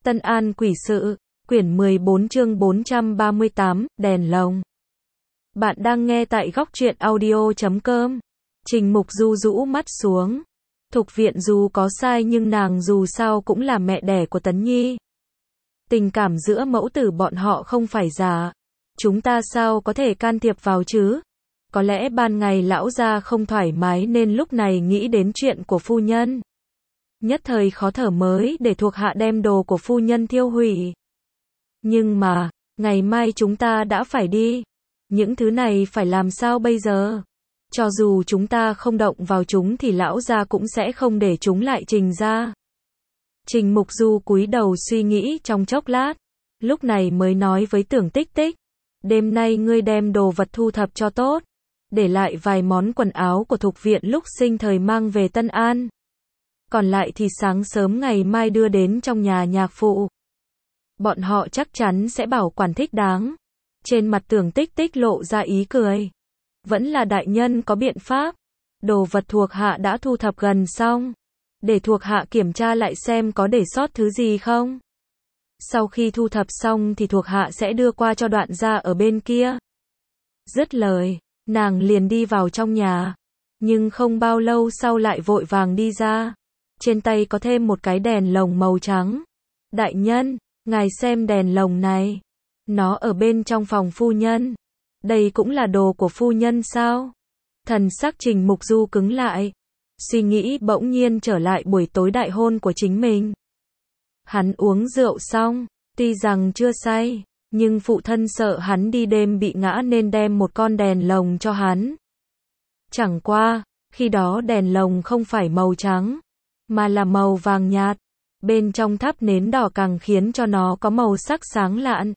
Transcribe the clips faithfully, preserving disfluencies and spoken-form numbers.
Tân An Quỷ Sự, quyển mười bốn chương bốn trăm ba mươi tám, đèn lồng. Bạn đang nghe tại góc truyện audio chấm com. Trình Mục Du rũ mắt xuống. Thục Viện dù có sai nhưng nàng dù sao cũng là mẹ đẻ của Tấn Nhi. Tình cảm giữa mẫu tử bọn họ không phải giả. Chúng ta sao có thể can thiệp vào chứ? Có lẽ ban ngày lão gia không thoải mái nên lúc này nghĩ đến chuyện của phu nhân. Nhất thời khó thở mới để thuộc hạ đem đồ của phu nhân tiêu hủy. Nhưng mà, ngày mai chúng ta đã phải đi. Những thứ này phải làm sao bây giờ? Cho dù chúng ta không động vào chúng thì lão gia cũng sẽ không để chúng lại trình ra. Trình Mục Du cúi đầu suy nghĩ trong chốc lát. Lúc này mới nói với Tưởng Tích Tích. Đêm nay ngươi đem đồ vật thu thập cho tốt. Để lại vài món quần áo của Thục Viện lúc sinh thời mang về Tân An. Còn lại thì sáng sớm ngày mai đưa đến trong nhà nhạc phụ. Bọn họ chắc chắn sẽ bảo quản thích đáng. Trên mặt Tưởng Tích Tích lộ ra ý cười. Vẫn là đại nhân có biện pháp. Đồ vật thuộc hạ đã thu thập gần xong. Để thuộc hạ kiểm tra lại xem có để sót thứ gì không. Sau khi thu thập xong thì thuộc hạ sẽ đưa qua cho Đoạn gia ở bên kia. Dứt lời, nàng liền đi vào trong nhà. Nhưng không bao lâu sau lại vội vàng đi ra. Trên tay có thêm một cái đèn lồng màu trắng. Đại nhân, ngài xem đèn lồng này. Nó ở bên trong phòng phu nhân. Đây cũng là đồ của phu nhân sao? Thần sắc Trình Mục Du cứng lại. Suy nghĩ bỗng nhiên trở lại buổi tối đại hôn của chính mình. Hắn uống rượu xong, tuy rằng chưa say, nhưng phụ thân sợ hắn đi đêm bị ngã nên đem một con đèn lồng cho hắn. Chẳng qua, khi đó đèn lồng không phải màu trắng, mà là màu vàng nhạt. Bên trong thắp nến đỏ càng khiến cho nó có màu sắc sáng lạn.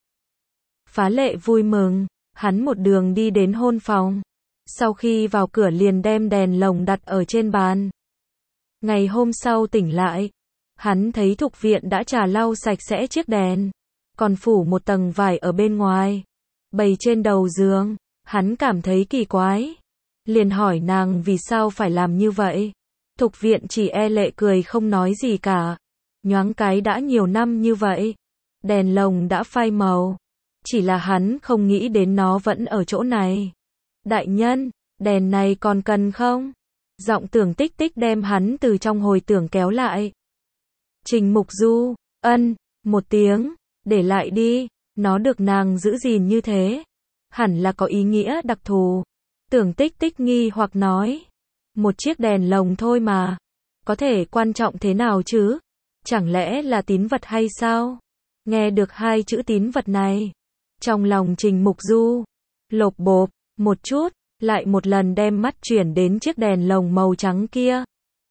Phá lệ vui mừng, hắn một đường đi đến hôn phòng. Sau khi vào cửa liền đem đèn lồng đặt ở trên bàn. Ngày hôm sau tỉnh lại, hắn thấy Thục Viện đã trà lau sạch sẽ chiếc đèn, còn phủ một tầng vải ở bên ngoài, bày trên đầu giường. Hắn cảm thấy kỳ quái, liền hỏi nàng vì sao phải làm như vậy. Thục Viện chỉ e lệ cười không nói gì cả. Nhoáng cái đã nhiều năm như vậy, đèn lồng đã phai màu, chỉ là hắn không nghĩ đến nó vẫn ở chỗ này. Đại nhân, đèn này còn cần không? Giọng Tưởng Tích Tích đem hắn từ trong hồi tưởng kéo lại. Trình Mục Du, ân, một tiếng, để lại đi, nó được nàng giữ gìn như thế. Hẳn là có ý nghĩa đặc thù. Tưởng Tích Tích nghi hoặc nói. Một chiếc đèn lồng thôi mà. Có thể quan trọng thế nào chứ? Chẳng lẽ là tín vật hay sao? Nghe được hai chữ tín vật này. Trong lòng Trình Mục Du, lộp bộp, một chút, lại một lần đem mắt chuyển đến chiếc đèn lồng màu trắng kia.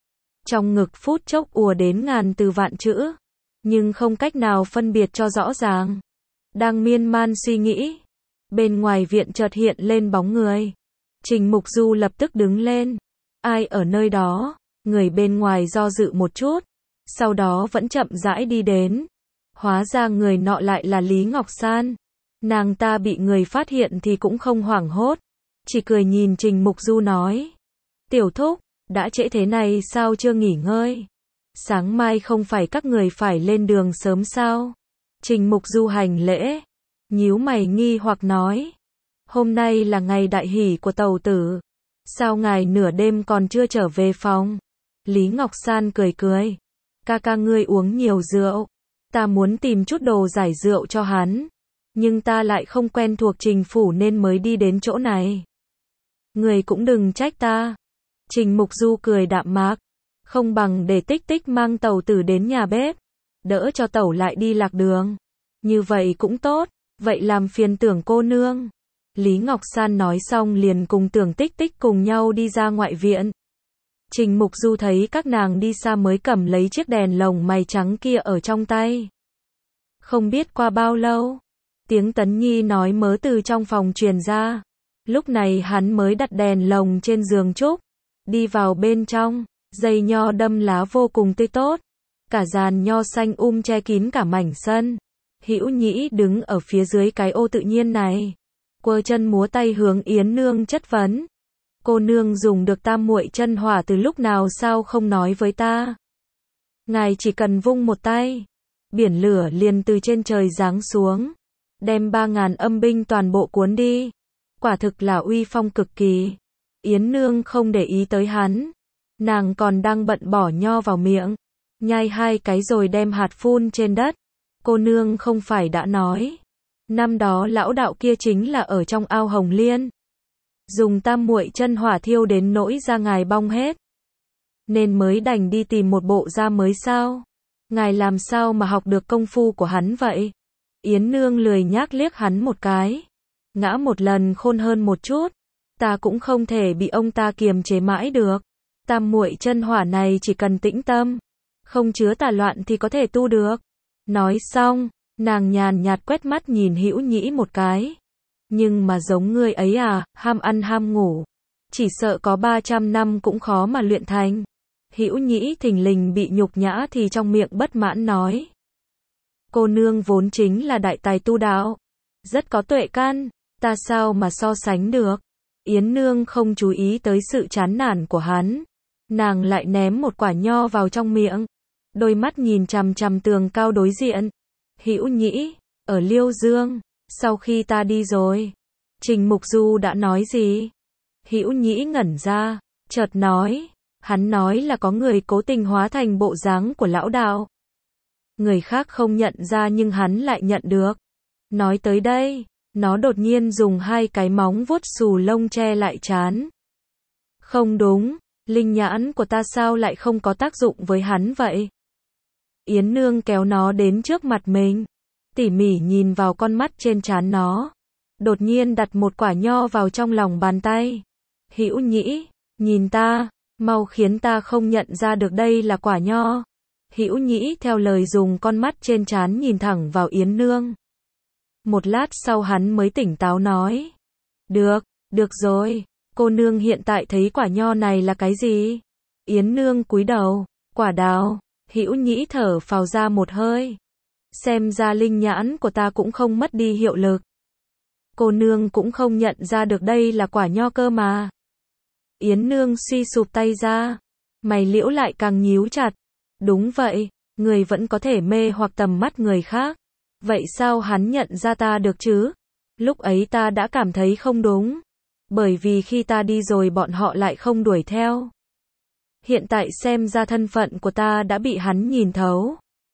Trong ngực phút chốc ùa đến ngàn từ vạn chữ, nhưng không cách nào phân biệt cho rõ ràng. Đang miên man suy nghĩ, bên ngoài viện chợt hiện lên bóng người. Trình Mục Du lập tức đứng lên. Ai ở nơi đó? Người bên ngoài do dự một chút, sau đó vẫn chậm rãi đi đến. Hóa ra người nọ lại là Lý Ngọc San. Nàng ta bị người phát hiện thì cũng không hoảng hốt, chỉ cười nhìn Trình Mục Du nói. Tiểu thúc, đã trễ thế này sao chưa nghỉ ngơi? Sáng mai không phải các người phải lên đường sớm sao? Trình Mục Du hành lễ, nhíu mày nghi hoặc nói. Hôm nay là ngày đại hỷ của tàu tử. Sao ngài nửa đêm còn chưa trở về phòng? Lý Ngọc San cười cười. Ca ca ngươi uống nhiều rượu. Ta muốn tìm chút đồ giải rượu cho hắn. Nhưng ta lại không quen thuộc Trình phủ nên mới đi đến chỗ này. Người cũng đừng trách ta. Trình Mục Du cười đạm mạc. Không bằng để Tích Tích mang tàu tử đến nhà bếp. Đỡ cho tẩu lại đi lạc đường. Như vậy cũng tốt. Vậy làm phiền Tưởng cô nương. Lý Ngọc San nói xong liền cùng Tưởng Tích Tích cùng nhau đi ra ngoại viện. Trình Mục Du thấy các nàng đi xa mới cầm lấy chiếc đèn lồng mày trắng kia ở trong tay. Không biết qua bao lâu, tiếng Tấn Nhi nói mớ từ trong phòng truyền ra. Lúc này hắn mới đặt đèn lồng trên giường trúc, đi vào bên trong. Dây nho đâm lá vô cùng tươi tốt, cả giàn nho xanh um che kín cả mảnh sân. Hữu Nhĩ đứng ở phía dưới cái ô tự nhiên này, quơ chân múa tay hướng Yến nương chất vấn. Cô nương dùng được tam muội chân hỏa từ lúc nào sao không nói với ta? Ngài chỉ cần vung một tay, biển lửa liền từ trên trời giáng xuống, đem ba ngàn âm binh toàn bộ cuốn đi. Quả thực là uy phong cực kỳ. Yến Nương không để ý tới hắn, nàng còn đang bận bỏ nho vào miệng, nhai hai cái rồi đem hạt phun trên đất. Cô nương không phải đã nói, năm đó lão đạo kia chính là ở trong ao Hồng Liên, dùng tam muội chân hỏa thiêu đến nỗi da ngài bong hết, nên mới đành đi tìm một bộ da mới sao? Ngài làm sao mà học được công phu của hắn vậy? Yến Nương lười nhác liếc hắn một cái, ngã một lần khôn hơn một chút, ta cũng không thể bị ông ta kiềm chế mãi được. Tam muội chân hỏa này chỉ cần tĩnh tâm, không chứa tà loạn thì có thể tu được. Nói xong, nàng nhàn nhạt quét mắt nhìn Hữu Nhĩ một cái. Nhưng mà giống ngươi ấy à, ham ăn ham ngủ, chỉ sợ có ba trăm năm cũng khó mà luyện thành. Hữu Nhĩ thình lình bị nhục nhã thì trong miệng bất mãn nói. Cô nương vốn chính là đại tài tu đạo, rất có tuệ căn, ta sao mà so sánh được. Yến Nương không chú ý tới sự chán nản của hắn, nàng lại ném một quả nho vào trong miệng, đôi mắt nhìn chằm chằm tường cao đối diện. Hữu Nhĩ, ở Liêu Dương, sau khi ta đi rồi, Trình Mục Du đã nói gì? Hữu Nhĩ ngẩn ra, chợt nói, hắn nói là có người cố tình hóa thành bộ dáng của lão đạo. Người khác không nhận ra nhưng hắn lại nhận được. Nói tới đây, nó đột nhiên dùng hai cái móng vuốt xù lông che lại trán. Không đúng, linh nhãn của ta sao lại không có tác dụng với hắn vậy? Yến Nương kéo nó đến trước mặt mình, tỉ mỉ nhìn vào con mắt trên trán nó, đột nhiên đặt một quả nho vào trong lòng bàn tay. Hữu Nhĩ, nhìn ta, mau khiến ta không nhận ra được đây là quả nho. Hữu Nhĩ theo lời dùng con mắt trên trán nhìn thẳng vào Yến Nương. Một lát sau hắn mới tỉnh táo nói. Được, được rồi, cô nương hiện tại thấy quả nho này là cái gì? Yến Nương cúi đầu, quả đào. Hữu Nhĩ thở phào ra một hơi. Xem ra linh nhãn của ta cũng không mất đi hiệu lực. Cô nương cũng không nhận ra được đây là quả nho cơ mà. Yến Nương suy sụp tay ra, mày liễu lại càng nhíu chặt. Đúng vậy, người vẫn có thể mê hoặc tầm mắt người khác. Vậy sao hắn nhận ra ta được chứ? Lúc ấy ta đã cảm thấy không đúng. Bởi vì khi ta đi rồi bọn họ lại không đuổi theo. Hiện tại xem ra thân phận của ta đã bị hắn nhìn thấu.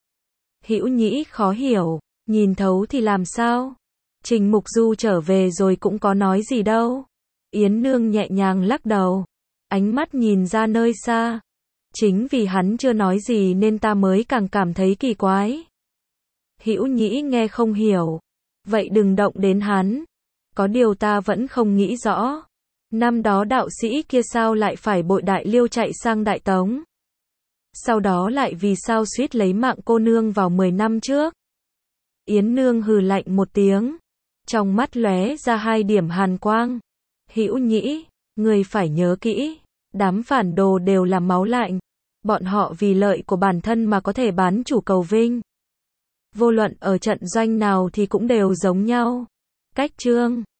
Hữu Nhĩ khó hiểu, nhìn thấu thì làm sao? Trình Mục Du trở về rồi cũng có nói gì đâu. Yến Nương nhẹ nhàng lắc đầu, ánh mắt nhìn ra nơi xa. Chính vì hắn chưa nói gì nên ta mới càng cảm thấy kỳ quái. Hữu Nhĩ nghe không hiểu, vậy đừng động đến hắn. Có điều ta vẫn không nghĩ rõ. Năm đó đạo sĩ kia sao lại phải bội đại Liêu chạy sang Đại Tống? Sau đó lại vì sao suýt lấy mạng cô nương vào mười năm trước? Yến Nương hừ lạnh một tiếng, trong mắt lóe ra hai điểm hàn quang. Hữu Nhĩ, người phải nhớ kỹ, đám phản đồ đều là máu lạnh. Bọn họ vì lợi của bản thân mà có thể bán chủ cầu vinh. Vô luận ở trận doanh nào thì cũng đều giống nhau. Cách chương